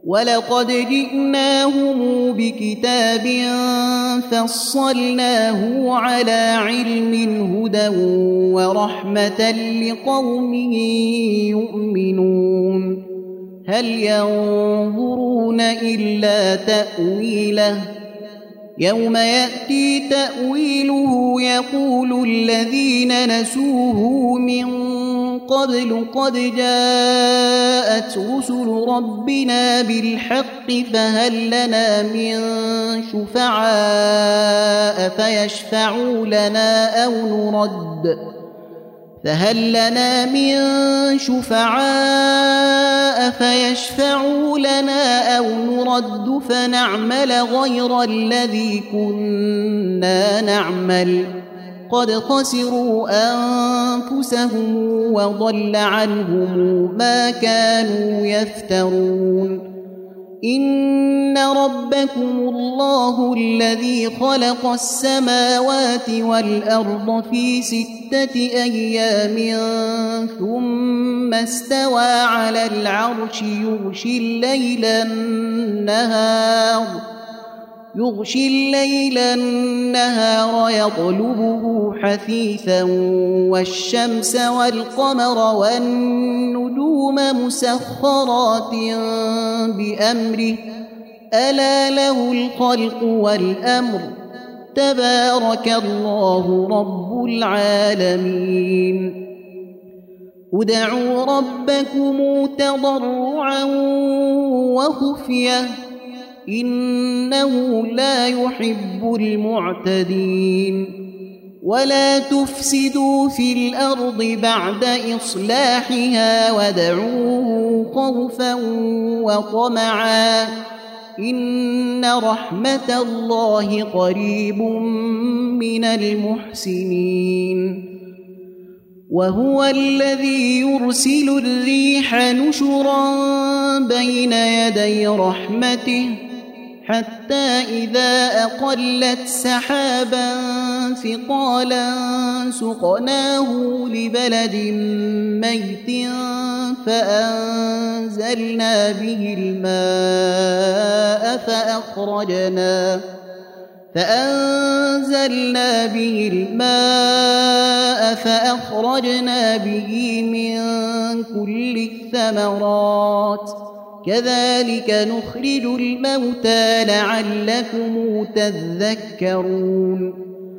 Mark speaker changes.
Speaker 1: ولقد جئناهم بكتاب فصلناه على علم هدى ورحمة لقوم يؤمنون هل ينظرون إلا تأويله يوم يأتي تأويله يقول الذين نسوه من قبل قد جاءت رسل ربنا بالحق فهل لنا من شفعاء فيشفعوا لنا أو نرد فنعمل غير الذي كنا نعمل قد خسروا أنفسهم وضل عنهم ما كانوا يفترون إن ربكم الله الذي خلق السماوات والأرض في 6 أيام ثم استوى على العرش يغشي الليل النهار يطلبه حثيثا والشمس والقمر والنجوم مسخرات بأمره ألا له الخلق والأمر تبارك الله رب العالمين ادعوا ربكم تضرعا وخفية إنه لا يحب المعتدين ولا تفسدوا في الأرض بعد إصلاحها وادعوه خوفا وطمعا إن رحمة الله قريب من المحسنين وهو الذي يرسل الريح نشرا بين يدي رحمته حتى إذا أقلت سحابا ثقالا سقناه لبلد ميت فأنزلنا به الماء فأخرجنا به من كل الثمرات كذلك نخرج الموتى لعلكم تذكرون